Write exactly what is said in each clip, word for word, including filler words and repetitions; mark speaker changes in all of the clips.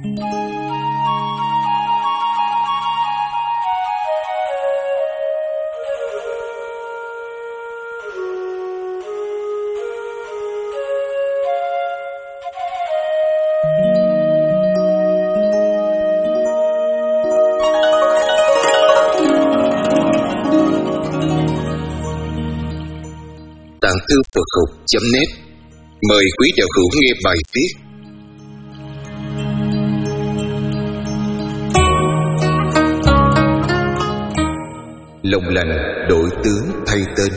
Speaker 1: Tạng thư Phật học chấm net mời quý đạo hữu nghe bài viết Lòng lành đổi tướng thay tên.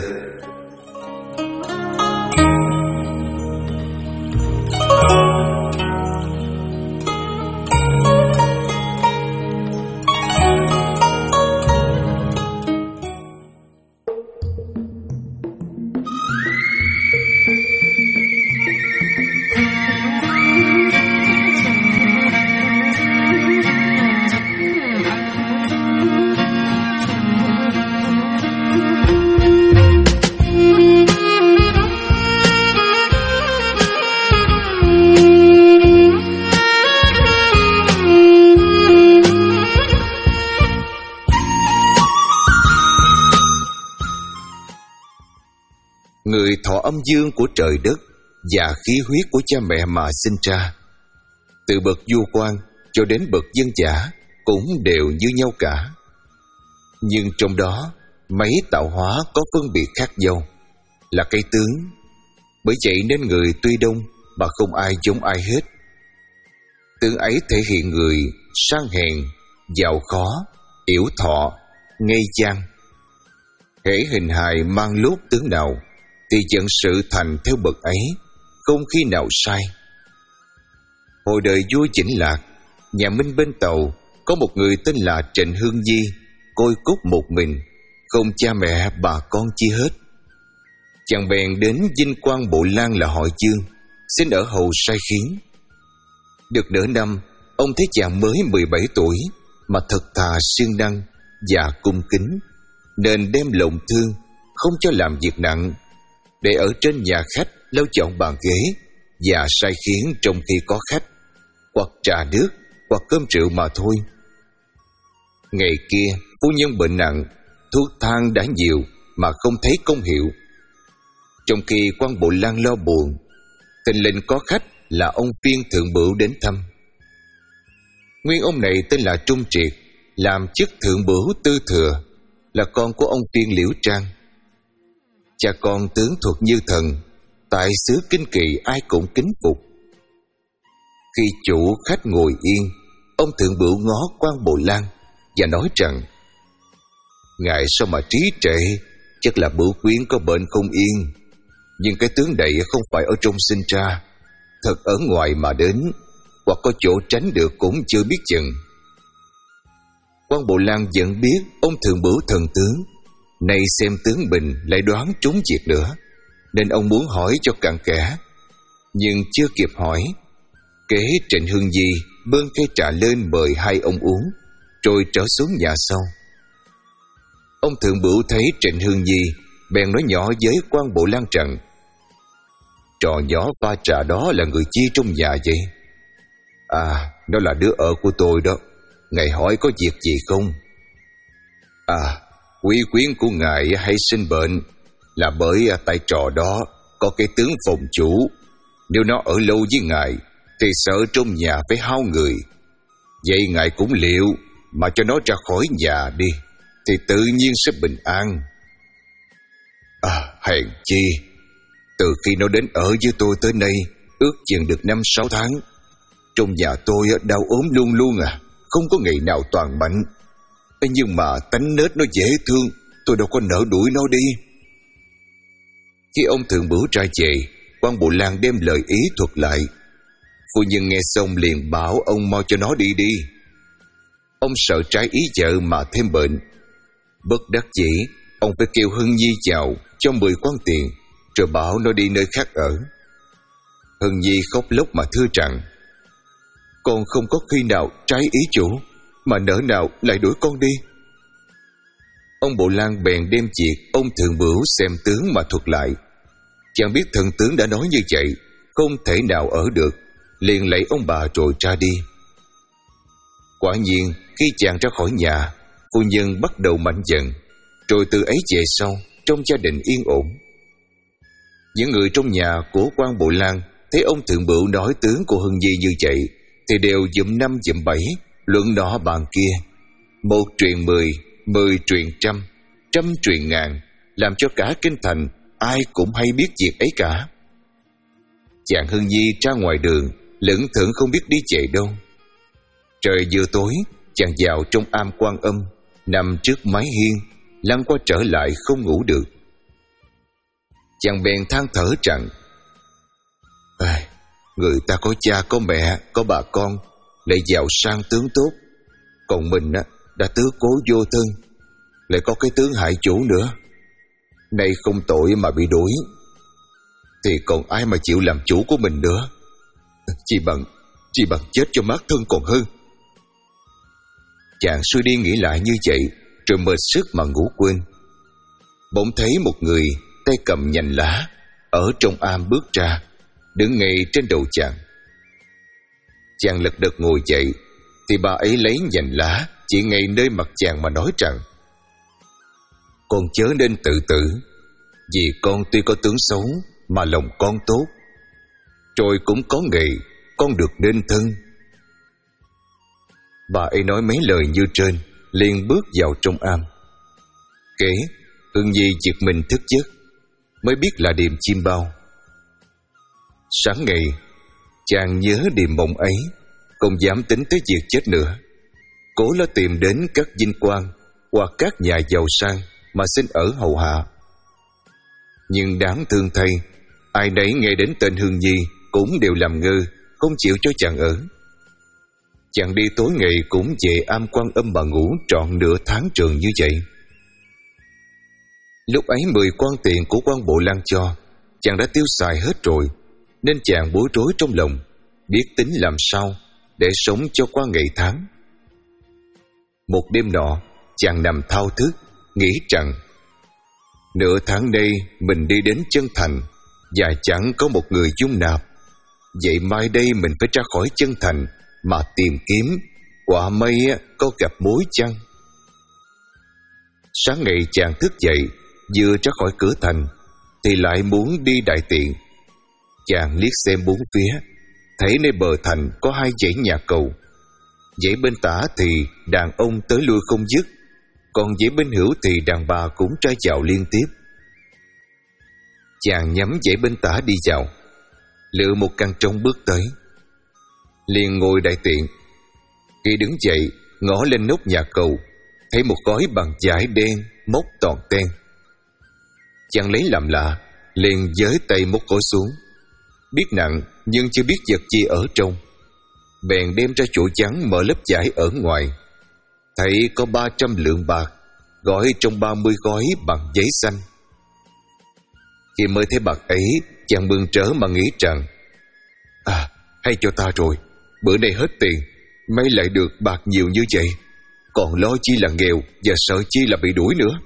Speaker 1: Người thọ âm dương của trời đất và khí huyết của cha mẹ mà sinh ra, từ bậc vua quan cho đến bậc dân dã cũng đều như nhau cả. Nhưng trong đó mấy tạo hóa có phân biệt khác nhau, là cái tướng. Bởi vậy nên người tuy đông mà không ai giống ai hết. Tướng ấy thể hiện người sang hèn, giàu khó, yểu thọ, ngây chang. Hễ hình hài mang lốt tướng nào thì dẫn sự thành theo bậc ấy, không khi nào sai. Hồi đời vua Vĩnh Lạc, nhà Minh bên Tàu, có một người tên là Trịnh Hương Di, côi cút một mình, không cha mẹ bà con chi hết. Chàng bèn đến dinh quan Bộ Lang là họ Dương, xin ở hầu sai khiến. Được nửa năm, ông thấy chàng mới mười bảy tuổi mà thật thà siêng năng và cung kính, nên đem lòng thương, không cho làm việc nặng, để ở trên nhà khách lau chọn bàn ghế và sai khiến trong khi có khách, hoặc trà nước, hoặc cơm rượu mà thôi. Ngày kia, phu nhân bệnh nặng, thuốc thang đã nhiều mà không thấy công hiệu. Trong khi quan Bộ Lang lo buồn, thình lình có khách là ông Phiên Thượng Bửu đến thăm. Nguyên ông này tên là Trung Triệt, làm chức Thượng Bửu Tư Thừa, là con của ông Phiên Liễu Trang. Cha con tướng thuật như thần, tại xứ Kinh Kỳ ai cũng kính phục. Khi chủ khách ngồi yên, ông Thượng Bửu ngó quan Bộ Lang và nói rằng: Ngài sao mà trí trệ, chắc là Bửu Quyến có bệnh không yên. Nhưng cái tướng này không phải ở trong sinh ra, thật ở ngoài mà đến, hoặc có chỗ tránh được cũng chưa biết chừng. Quan Bộ Lang vẫn biết ông Thượng Bửu thần tướng, nay xem tướng mình lại đoán trúng việc nữa, nên ông muốn hỏi cho cặn kẽ. Nhưng chưa kịp hỏi, kế Trịnh Hương Di bưng cây trà lên mời hai ông uống, rồi trở xuống nhà sau. Ông Thượng Bửu thấy Trịnh Hương Di, bèn nói nhỏ với quan Bộ Lang rằng: Trò nhỏ pha trà đó là người chi trong nhà vậy? À, nó là đứa ở của tôi đó. Ngài hỏi có việc gì không? À, quý quyến của ngài hay sinh bệnh là bởi tại trò đó có cái tướng phòng chủ. Nếu nó ở lâu với ngài thì sợ trong nhà phải hao người. Vậy ngài cũng liệu mà cho nó ra khỏi nhà đi, thì tự nhiên sẽ bình an. À, hèn chi, từ khi nó đến ở với tôi tới nay ước chừng được năm sáu tháng, trong nhà tôi đau ốm luôn luôn à, không có ngày nào toàn mạnh. Nhưng mà tánh nết nó dễ thương, tôi đâu có nỡ đuổi nó đi. Khi ông Thượng Bửu ra về, quan Bộ Lang đem lời ý thuật lại. Phu nhân nghe xong liền bảo ông mau cho nó đi đi. Ông sợ trái ý vợ mà thêm bệnh. Bất đắc dĩ, ông phải kêu Hưng Nhi chào cho mười quan tiền, rồi bảo nó đi nơi khác ở. Hưng Nhi khóc lóc mà thưa rằng: Con không có khi nào trái ý chủ, mà nỡ nào lại đuổi con đi. Ông Bộ Lang bèn đem việc ông Thượng Bửu xem tướng mà thuật lại. Chàng biết thần tướng đã nói như vậy, không thể nào ở được, liền lạy ông bà rồi ra đi. Quả nhiên khi chàng ra khỏi nhà, phu nhân bắt đầu mạnh giận, rồi từ ấy về sau trong gia đình yên ổn. Những người trong nhà của quan Bộ Lan thấy ông thượng bửu nói tướng của Hưng Nhi như vậy thì đều dụm năm dụm bảy, luận nọ bàn kia. Một truyền mười, mười truyền trăm, trăm truyền ngàn, làm cho cả kinh thành ai cũng hay biết việc ấy cả. Chàng Hưng Nhi ra ngoài đường lững thững không biết đi chạy đâu. Trời vừa tối, chàng vào trong am Quan Âm, nằm trước mái hiên, lăn qua trở lại không ngủ được. Chàng bèn than thở rằng: "Ai, người ta có cha có mẹ có bà con, lại giàu sang tướng tốt, còn mình á đã tứ cố vô thân, lại có cái tướng hại chủ nữa. Nay không tội mà bị đuổi, thì còn ai mà chịu làm chủ của mình nữa. Chỉ bằng Chỉ bằng chết cho mát thân còn hơn." Chàng suy đi nghĩ lại như vậy, rồi mệt sức mà ngủ quên. Bỗng thấy một người tay cầm nhành lá ở trong am bước ra, đứng ngay trên đầu chàng. Chàng lật đật ngồi dậy, thì bà ấy lấy nhành lá chỉ ngay nơi mặt chàng mà nói rằng: "Con chớ nên tự tử, vì con tuy có tướng xấu mà lòng con tốt. Rồi cũng có ngày con được nên thân." Bà ấy nói mấy lời như trên, liền bước vào trong am. Kể Hưng Nhi giật mình thức giấc, mới biết là điềm chim bao. Sáng ngày, chàng nhớ điềm mộng ấy, không dám tính tới việc chết nữa, cố là tìm đến các vinh quang hoặc các nhà giàu sang mà xin ở hầu hạ. Nhưng đáng thương thay, ai nấy nghe đến tên Hưng Nhi cũng đều làm ngơ, không chịu cho chàng ở. Chàng đi tối ngày cũng về am Quan Âm mà ngủ trọn nửa tháng trường như vậy. Lúc ấy mười quan tiền của quan Bộ Lan cho, chàng đã tiêu xài hết rồi, nên chàng bối rối trong lòng, biết tính làm sao để sống cho qua ngày tháng. Một đêm nọ, chàng nằm thao thức, nghĩ rằng nửa tháng nay mình đi đến chân thành và chẳng có một người dung nạp. Vậy mai đây mình phải ra khỏi chân thành mà tìm kiếm, quả mây có gặp mối chăng? Sáng ngày chàng thức dậy, vừa ra khỏi cửa thành thì lại muốn đi đại tiện. Chàng liếc xem bốn phía, thấy nơi bờ thành có hai dãy nhà cầu. Dãy bên tả thì đàn ông tới lui không dứt, còn dãy bên hữu thì đàn bà cũng ra vào liên tiếp. Chàng nhắm dãy bên tả đi vào, lựa một căn trống bước tới, liền ngồi đại tiện. Khi đứng dậy, ngó lên nóc nhà cầu, thấy một gói bằng vải đen móc toàn ten. Chàng lấy làm lạ, liền giới tay móc gói xuống, biết nặng nhưng chưa biết vật chi ở trong. Bèn đem ra chỗ trắng mở lớp vải ở ngoài, thấy có ba trăm lượng bạc gói trong ba mươi gói bằng giấy xanh. Khi mới thấy bạc ấy, chàng mừng rỡ mà nghĩ rằng: "À, hay cho ta rồi, bữa nay hết tiền, mấy lại được bạc nhiều như vậy, còn lo chi là nghèo và sợ chi là bị đuổi nữa."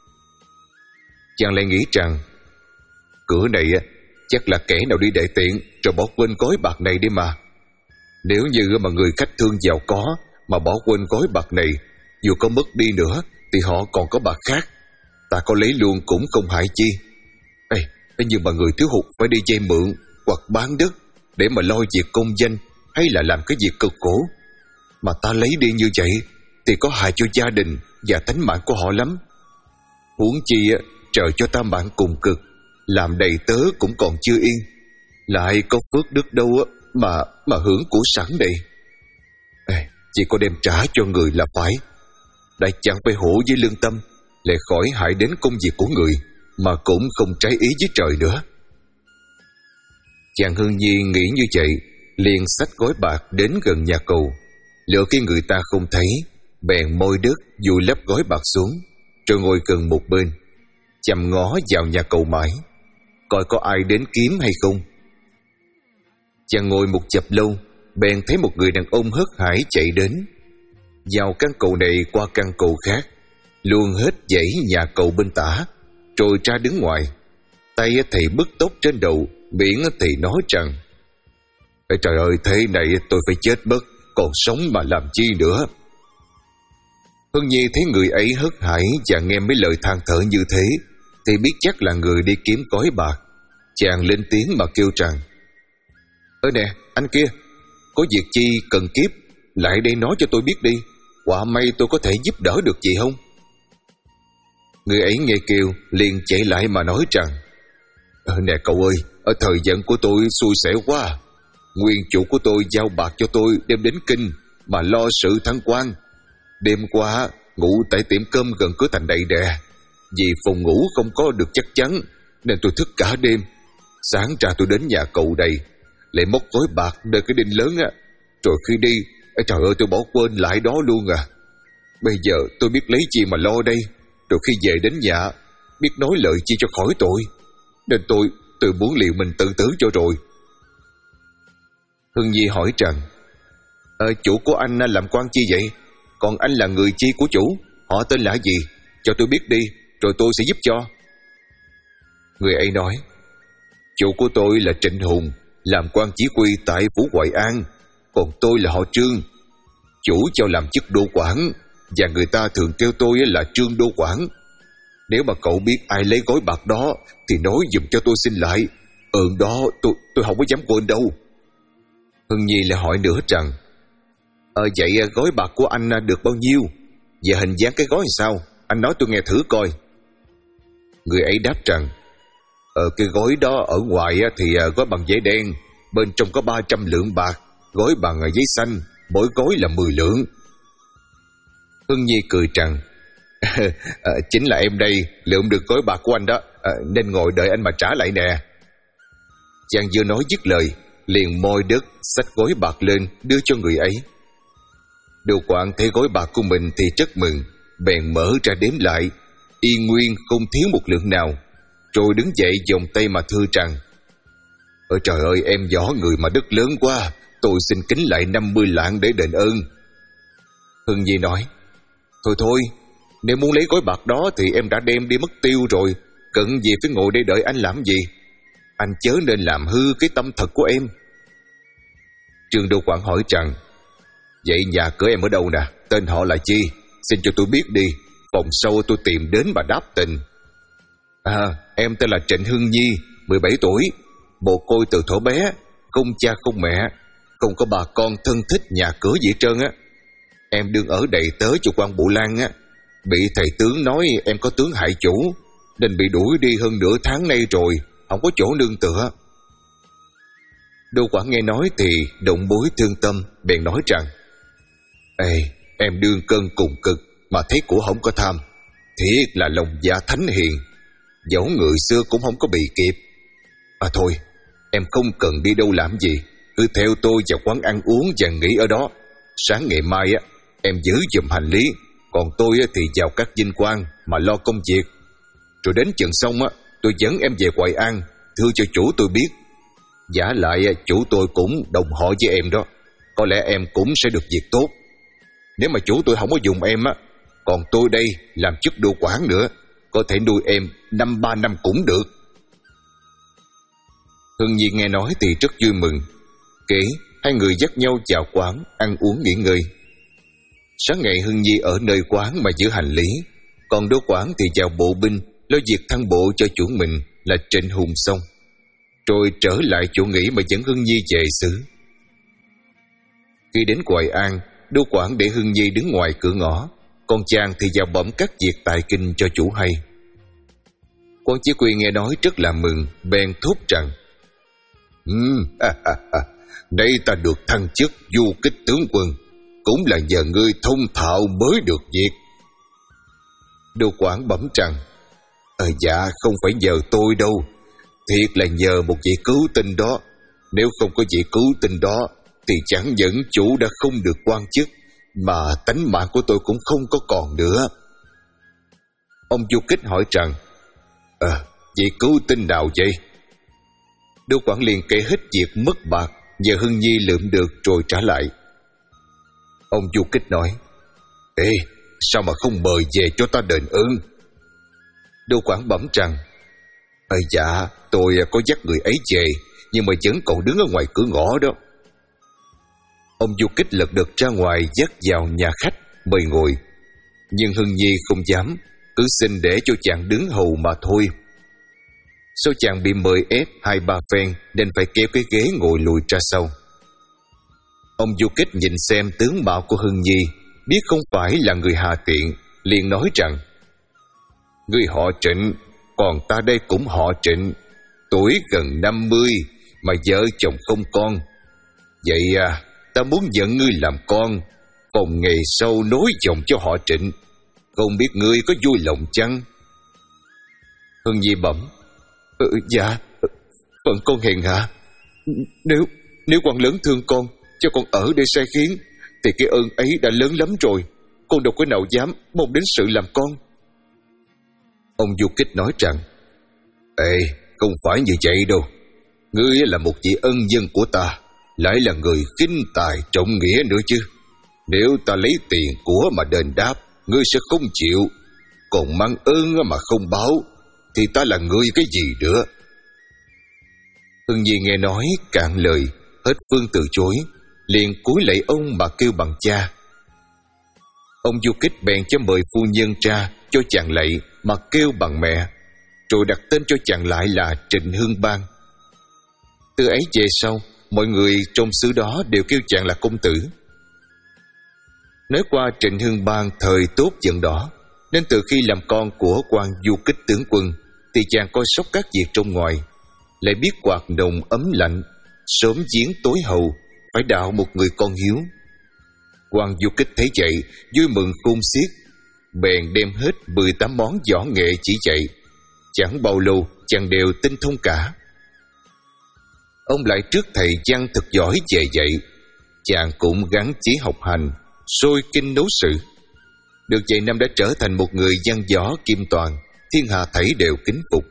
Speaker 1: Chàng lại nghĩ rằng cửa này chắc là kẻ nào đi đại tiện rồi bỏ quên gói bạc này đi mà. Nếu như mà người khách thương giàu có mà bỏ quên gói bạc này, dù có mất đi nữa thì họ còn có bạc khác, ta có lấy luôn cũng không hại chi. Ê, nhưng mà người thiếu hụt phải đi vay mượn hoặc bán đất để mà lo việc công danh hay là làm cái việc cực khổ, mà ta lấy đi như vậy thì có hại cho gia đình và tánh mạng của họ lắm. Huống chi trời cho ta mạng cùng cực, làm đầy tớ cũng còn chưa yên, lại có phước đức đâu mà mà hưởng của sẵn đây. Ê, chỉ có đem trả cho người là phải, đã chẳng phải hổ với lương tâm, lại khỏi hại đến công việc của người, mà cũng không trái ý với trời nữa. Chàng Hưng Nhi nghĩ như vậy, liền xách gói bạc đến gần nhà cầu, lựa khi người ta không thấy, bèn môi đất vùi lấp gói bạc xuống, rồi ngồi gần một bên, chằm ngó vào nhà cầu mãi, coi có ai đến kiếm hay không. Chàng ngồi một chập lâu, bèn thấy một người đàn ông hớt hải chạy đến, vào căn cầu này qua căn cầu khác, luôn hết dãy nhà cầu bên tả, rồi ra đứng ngoài, tay thì bứt tóc trên đầu, miệng thì nói rằng: "Trời ơi, thế này tôi phải chết mất, còn sống mà làm chi nữa. Hưng Nhi thấy người ấy hớt hải và nghe mấy lời than thở như thế thì biết chắc là người đi kiếm gói bạc. Chàng lên tiếng mà kêu rằng: Ơ nè, anh kia, có việc chi cần kiếp, lại đây nói cho tôi biết đi, quả may tôi có thể giúp đỡ được gì không? Người ấy nghe kêu liền chạy lại mà nói rằng: Ờ, nè cậu ơi, ở thời gian của tôi xui xẻo quá. Nguyên chủ của tôi giao bạc cho tôi đem đến kinh mà lo sự thăng quan. Đêm qua ngủ tại tiệm cơm gần cửa thành Đầy Đè, vì phòng ngủ không có được chắc chắn nên tôi thức cả đêm. Sáng ra tôi đến nhà cậu đây, lại móc gói bạc nơi cái đinh lớn á, rồi khi đi, trời ơi, tôi bỏ quên lại đó luôn à. Bây giờ tôi biết lấy chi mà lo đây, rồi khi về đến nhà biết nói lời chi cho khỏi tội, nên tôi tôi muốn liệu mình tự tử cho rồi. Hưng Nhi hỏi rằng: ờ, chủ của anh làm quan chi vậy? Còn anh là người chi của chủ? Họ tên là gì? Cho tôi biết đi, rồi tôi sẽ giúp cho. Người ấy nói: Chủ của tôi là Trịnh Hùng, làm quan chỉ huy tại Phủ Hoài An. Còn tôi là họ Trương. Chủ cho làm chức đô quản, và người ta thường kêu tôi là Trương đô quản. Nếu mà cậu biết ai lấy gói bạc đó thì nói giùm cho tôi xin lại. Ừ đó, tôi tôi không có dám quên đâu. Hưng Nhi lại hỏi nữa rằng: Ờ vậy gói bạc của anh được bao nhiêu? Và hình dáng cái gói làm sao? Anh nói tôi nghe thử coi. Người ấy đáp rằng: Ờ cái gói đó ở ngoài thì gói bằng giấy đen, bên trong có ba trăm lượng bạc, gói bằng giấy xanh, mỗi gói là mười lượng. Hưng Nhi cười rằng: à, chính là em đây lượm được gói bạc của anh đó, à, nên ngồi đợi anh mà trả lại nè. Chàng vừa nói dứt lời, liền moi đất xách gói bạc lên đưa cho người ấy. Đô quản thấy gói bạc của mình thì rất mừng, bèn mở ra đếm lại, y nguyên không thiếu một lượng nào, rồi đứng dậy vòng tay mà thưa rằng: Ôi trời ơi, em võ người mà đức lớn quá, tôi xin kính lại năm mươi lạng để đền ơn. Hưng Nhi nói: Thôi thôi, nếu muốn lấy gói bạc đó thì em đã đem đi mất tiêu rồi, cần gì phải ngồi đây đợi anh làm gì? Anh chớ nên làm hư cái tâm thật của em. Trương đô quản hỏi rằng: Vậy nhà cửa em ở đâu nè? Tên họ là chi? Xin cho tôi biết đi, phòng sau tôi tìm đến mà đáp tình. À, em tên là Trịnh Hưng Nhi, mười bảy tuổi, mồ côi từ thuở bé, không cha không mẹ, không có bà con thân thích nhà cửa gì hết trơn á. Em đương ở đầy tớ cho quan Bụ Lan á, bị thầy tướng nói em có tướng hại chủ, nên bị đuổi đi hơn nửa tháng nay rồi, không có chỗ nương tựa. Đô quản nghe nói thì động bối thương tâm, bèn nói rằng: Ê, em đương cơn cùng cực mà thấy của không có tham, thiệt là lòng dạ thánh hiền, dẫu người xưa cũng không có bị kịp. À thôi, em không cần đi đâu làm gì, cứ theo tôi vào quán ăn uống và nghỉ ở đó. Sáng ngày mai á, em giữ giùm hành lý, còn tôi thì vào các vinh quang mà lo công việc. Rồi đến chừng xong á, tôi dẫn em về Hoài An, thưa cho chủ tôi biết. Giả lại chủ tôi cũng đồng họ với em đó, có lẽ em cũng sẽ được việc tốt. Nếu mà chủ tôi không có dùng em á, còn tôi đây làm chức đô quản nữa, có thể nuôi em năm ba năm cũng được. Hưng Nhi nghe nói thì rất vui mừng. Kể hai người dắt nhau vào quán ăn uống nghỉ ngơi. Sáng ngày Hưng Nhi ở nơi quán mà giữ hành lý, còn đô quản thì vào bộ binh lo việc thăng bộ cho chủ mình là Trịnh Hùng xong, rồi trở lại chỗ nghỉ mà dẫn Hưng Nhi về xứ. Khi đến Hoài An, đô quản để Hưng Nhi đứng ngoài cửa ngõ, còn chàng thì vào bẩm các việc tài kinh cho chủ hay. Quan chỉ huy nghe nói rất là mừng, bèn thốt rằng: Ừm, ha, ha, ha. Đây ta được thăng chức du kích tướng quân, cũng là nhờ ngươi thông thạo mới được việc. Đô quản bẩm rằng: Ờ dạ, không phải nhờ tôi đâu, thiệt là nhờ một vị cứu tinh đó. Nếu không có vị cứu tinh đó thì chẳng những chủ đã không được quan chức, mà tánh mạng của tôi cũng không có còn nữa. Ông du kích hỏi rằng: Ờ, vị cứu tinh nào vậy? Đô quản liền kể hết việc mất bạc và Hưng Nhi lượm được rồi trả lại. Ông du kích nói: Ê, sao mà không mời về cho ta đền ơn? Đô quản bẩm rằng: Ơ dạ, tôi có dắt người ấy về, nhưng mà vẫn còn đứng ở ngoài cửa ngõ đó. Ông du kích lật đật ra ngoài dắt vào nhà khách mời ngồi, nhưng Hưng Nhi không dám, cứ xin để cho chàng đứng hầu mà thôi. Sau chàng bị mời ép hai ba phen nên phải kéo cái ghế ngồi lùi ra sau. Ông du kích nhìn xem tướng mạo của Hưng Nhi, biết không phải là người hà tiện, liền nói rằng: Ngươi họ Trịnh, còn ta đây cũng họ Trịnh, tuổi gần năm mươi mà vợ chồng không con. Vậy à, ta muốn nhận ngươi làm con, phòng ngày sau nối dòng cho họ Trịnh. Không biết ngươi có vui lòng chăng? Hưng Nhi bẩm: ừ, Dạ, phận con hèn hạ. Nếu nếu quan lớn thương con, cho con ở để sai khiến, thì cái ơn ấy đã lớn lắm rồi. Con đâu có nào dám mong đến sự làm con. Ông du kích nói rằng: Ê, không phải như vậy đâu. Ngươi là một vị ân nhân của ta, lại là người khinh tài trọng nghĩa nữa chứ. Nếu ta lấy tiền của mà đền đáp, ngươi sẽ không chịu. Còn mang ơn mà không báo, thì ta là người cái gì nữa? Hưng Nhi nghe nói cạn lời, hết phương từ chối, liền cúi lạy ông mà kêu bằng cha. Ông du kích bèn cho mời phu nhân ra cho chàng lạy mà kêu bằng mẹ, rồi đặt tên cho chàng lại là Trịnh Hưng Bang. Từ ấy về sau, mọi người trong xứ đó đều kêu chàng là công tử. Nói qua Trịnh Hưng Bang thời tốt giận đỏ, nên từ khi làm con của quan du kích tướng quân thì chàng coi sóc các việc trong ngoài, lại biết quạt nồng ấm lạnh, sớm giếng tối hậu, phải đạo một người con hiếu. Quan du kích thấy vậy vui mừng khôn xiết, bèn đem hết mười tám món võ nghệ chỉ dạy. Chẳng bao lâu chàng đều tinh thông cả. Ông lại trước thầy văn thật giỏi về dạy, chàng cũng gắng chí học hành, sôi kinh nấu sử. Được vậy năm đã trở thành một người văn võ kim toàn, thiên hạ thảy đều kính phục.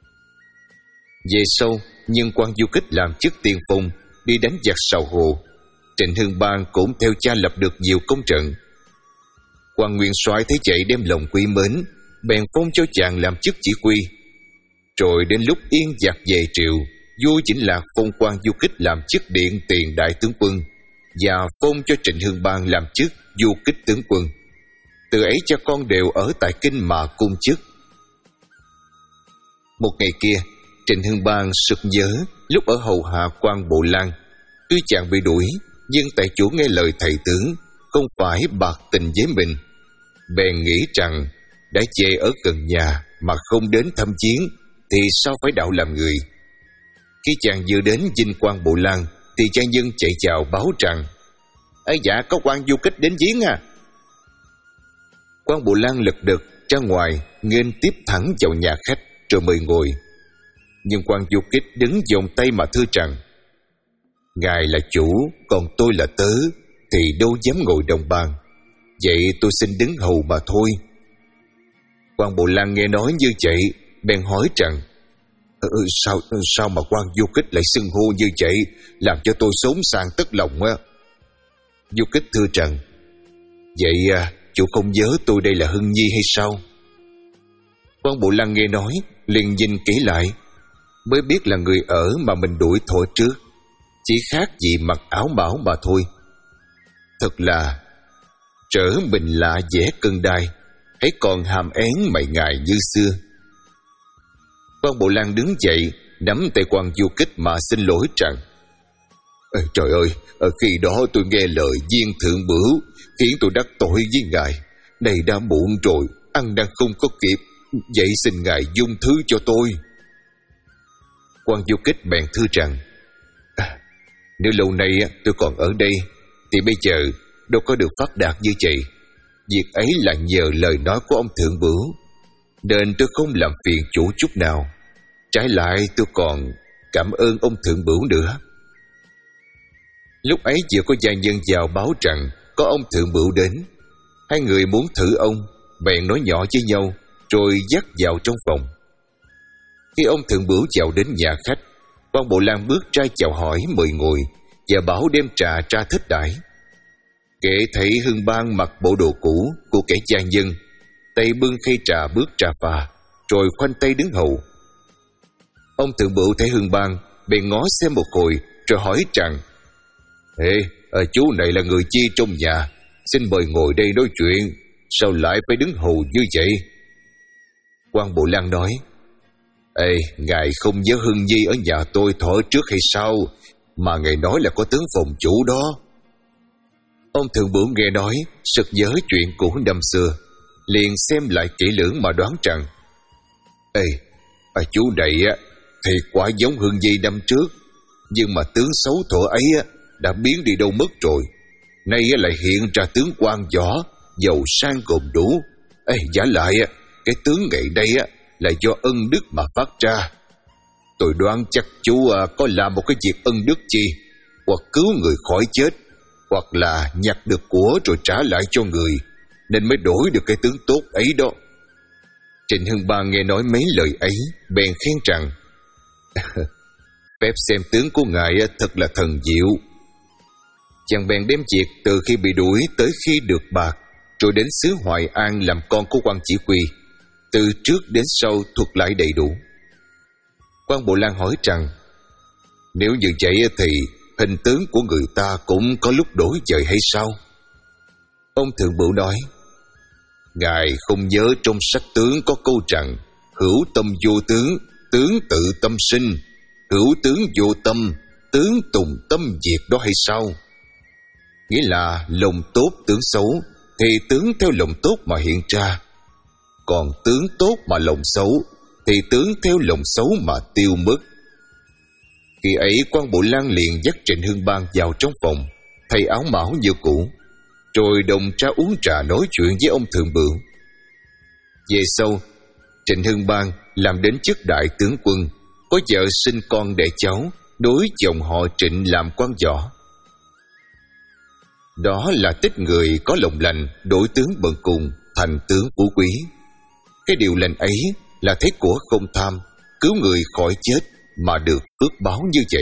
Speaker 1: Về sau, nhân quan du kích làm chức tiên phong, đi đánh giặc Sào Hồ. Trịnh Hưng Bang cũng theo cha lập được nhiều công trận. Quan nguyên soái thấy vậy đem lòng quý mến, bèn phong cho chàng làm chức chỉ huy. Rồi đến lúc yên giặc về triều, vua Vĩnh Lạc phong quan du kích làm chức điện tiền đại tướng quân, và phong cho Trịnh Hưng Bang làm chức du kích tướng quân. Từ ấy cha con đều ở tại kinh mà cung chức. Một ngày kia, Trịnh Hưng Bang sực nhớ lúc ở hầu hạ quan Bộ Lan, tuy chàng bị đuổi, nhưng tại chủ nghe lời thầy tướng, không phải bạc tình với mình. Bèn nghĩ rằng đã về ở gần nhà mà không đến thăm viếng thì sao phải đạo làm người. Khi chàng vừa đến dinh quan Bộ Lan thì cha nhân chạy chào báo rằng: Ê dạ, có quan du kích đến viếng à. Quan Bộ Lan lật đật ra ngoài nghênh tiếp thẳng vào nhà khách rồi mời ngồi. Nhưng quan du kích đứng vòng tay mà thưa rằng: Ngài là chủ, còn tôi là tớ, thì đâu dám ngồi đồng bàn. Vậy tôi xin đứng hầu mà thôi. Quan Bộ Lan nghe nói như vậy, bèn hỏi rằng: ừ, sao sao mà quan du kích lại xưng hô như vậy, làm cho tôi xốn sang tức lòng á. Du kích thưa rằng: Vậy à, chủ không nhớ tôi đây là Hưng Nhi hay sao? Quan Bộ Lan nghe nói, liền nhìn kỹ lại, mới biết là người ở mà mình đuổi thổi trước, chỉ khác gì mặc áo bảo mà thôi. Thật là trở mình lạ dễ cân đai, hãy còn hàm én mày ngài như xưa. Quan Bộ Lan đứng dậy, nắm tay quan du kích mà xin lỗi rằng: Ê, trời ơi, khi đó tôi nghe lời viên thượng bửu, khiến tôi đắc tội với ngài. Này đã muộn rồi, ăn đang không có kịp, vậy xin ngài dung thứ cho tôi. Quan du kích bèn thưa rằng: à, nếu lâu nay tôi còn ở đây, thì bây giờ đâu có được phát đạt như vậy. Việc ấy là nhờ lời nói của ông thượng bửu, nên tôi không làm phiền chủ chút nào. Trái lại tôi còn cảm ơn ông thượng bửu nữa. Lúc ấy vừa có gia nhân vào báo rằng có ông thượng bửu đến. Hai người muốn thử ông, bèn nói nhỏ với nhau, rồi dắt vào trong phòng. Khi ông thượng bửu vào đến nhà khách, quan Bộ Lan bước ra chào hỏi mời ngồi, và bảo đem trà ra thích đãi. Kể thấy Hưng Bang mặc bộ đồ cũ của kẻ gia nhân, tay bưng khay trà bước trà pha, rồi khoanh tay đứng hầu. Ông thượng bửu thấy Hưng Bang, bèn ngó xem một hồi, rồi hỏi rằng: Ê, à, chú này là người chi trong nhà, xin mời ngồi đây nói chuyện, sao lại phải đứng hầu như vậy? Quan Bộ Lan nói: Ê, ngài không nhớ Hưng Nhi ở nhà tôi thọ trước hay sao, mà ngài nói là có tướng phòng chủ đó. Ông Thượng Bửu nghe nói, sực nhớ chuyện cũ năm xưa, liền xem lại kỹ lưỡng mà đoán rằng: Ê, à, chú này á thì quả giống Hưng Nhi năm trước, nhưng mà tướng xấu thuở ấy á đã biến đi đâu mất rồi. Nay á lại hiện ra tướng quan võ, giàu sang gồm đủ. Ê, giả lại á, cái tướng ngày đây á là do ân đức mà phát ra. Tôi đoán chắc chú à, có làm một cái việc ân đức chi, hoặc cứu người khỏi chết, hoặc là nhặt được của rồi trả lại cho người, nên mới đổi được cái tướng tốt ấy đó. Trịnh Hưng Bang nghe nói mấy lời ấy, bèn khen rằng: Phép xem tướng của ngài thật là thần diệu. Chàng bèn đem việc từ khi bị đuổi tới khi được bạc, rồi đến xứ Hoài An làm con của quan chỉ huy, từ trước đến sau thuật lại đầy đủ. Quan Bộ Lan hỏi rằng: Nếu như vậy thì hình tướng của người ta cũng có lúc đổi dời hay sao? Ông Thượng Bửu nói: Ngài không nhớ trong sách tướng có câu rằng: Hữu tâm vô tướng, tướng tự tâm sinh; hữu tướng vô tâm, tướng tùng tâm diệt đó hay sao? Nghĩa là lòng tốt tướng xấu, thì tướng theo lòng tốt mà hiện ra, còn tướng tốt mà lòng xấu, thì tướng theo lòng xấu mà tiêu mất. Khi ấy Quan Bộ Lan liền dắt Trịnh Hưng Bang vào trong phòng, thay áo mão như cũ, rồi đồng trà uống trà nói chuyện với ông Thượng Bửu. Về sau, Trịnh Hưng Bang làm đến chức đại tướng quân, có vợ sinh con đẻ cháu, đối chồng họ Trịnh làm quan võ. Đó là tích người có lòng lành, đổi tướng bần cùng thành tướng phú quý. Cái điều lành ấy là thấy của không tham, cứu người khỏi chết mà được phước báo như vậy.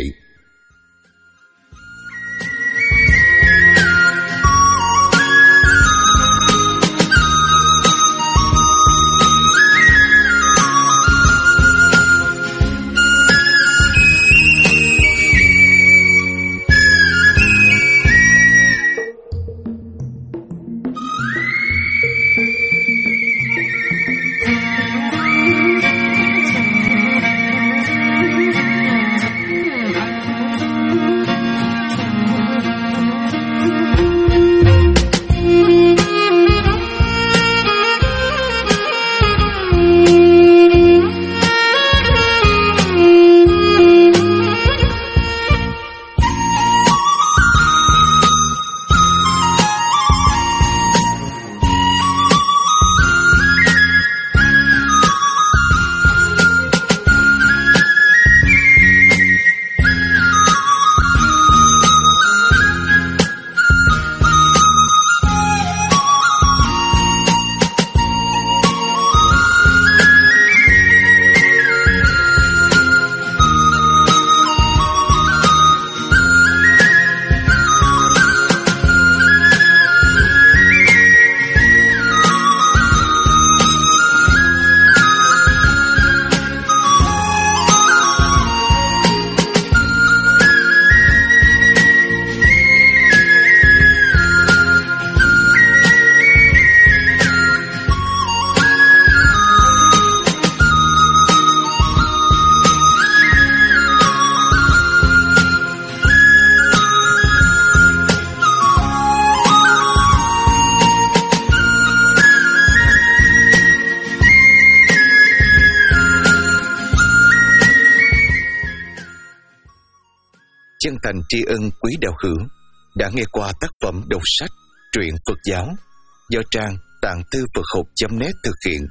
Speaker 1: Chân thành tri ân quý đạo hữu đã nghe qua tác phẩm đọc sách truyện Phật giáo do trang tạng thư Phật học chấm net thực hiện.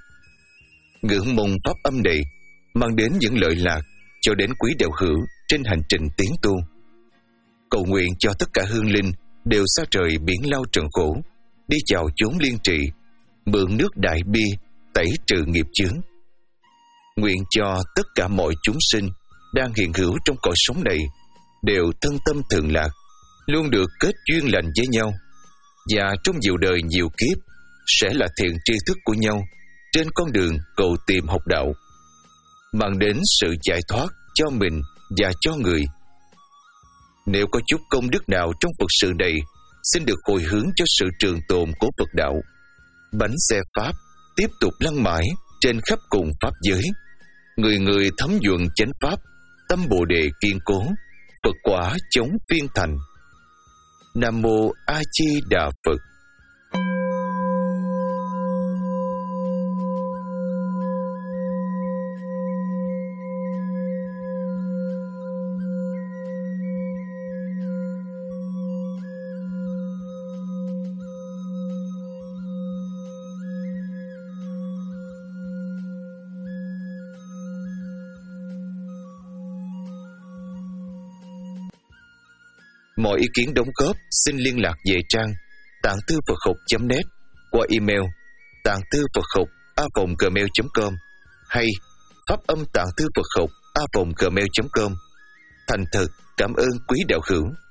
Speaker 1: Ngưỡng mong pháp âm này mang đến những lợi lạc cho đến quý đạo hữu trên hành trình tiến tu. Cầu nguyện cho tất cả hương linh đều xa trời biển lao trần khổ, đi chào chốn liên trì, mượn nước đại bi tẩy trừ nghiệp chướng. Nguyện cho tất cả mọi chúng sinh đang hiện hữu trong cõi sống này đều thân tâm thường lạc, luôn được kết duyên lành với nhau, và trong nhiều đời nhiều kiếp sẽ là thiện tri thức của nhau trên con đường cầu tìm học đạo, mang đến sự giải thoát cho mình và cho người. Nếu có chút công đức nào trong Phật sự này, xin được hồi hướng cho sự trường tồn của Phật đạo. Bánh xe Pháp tiếp tục lăn mãi trên khắp cùng Pháp giới. Người người thấm nhuận chánh Pháp, tâm Bồ Đề kiên cố, Phật quả chống phiên thành. Nam Mô A Di Đà Phật. Mọi ý kiến đóng góp xin liên lạc về trang tạng thư Phật học chấm net qua email tạng thư Phật học a vòng gmail chấm com hay pháp âm tạng thư Phật học a vòng gmail chấm com. Thành thật cảm ơn quý đạo hữu.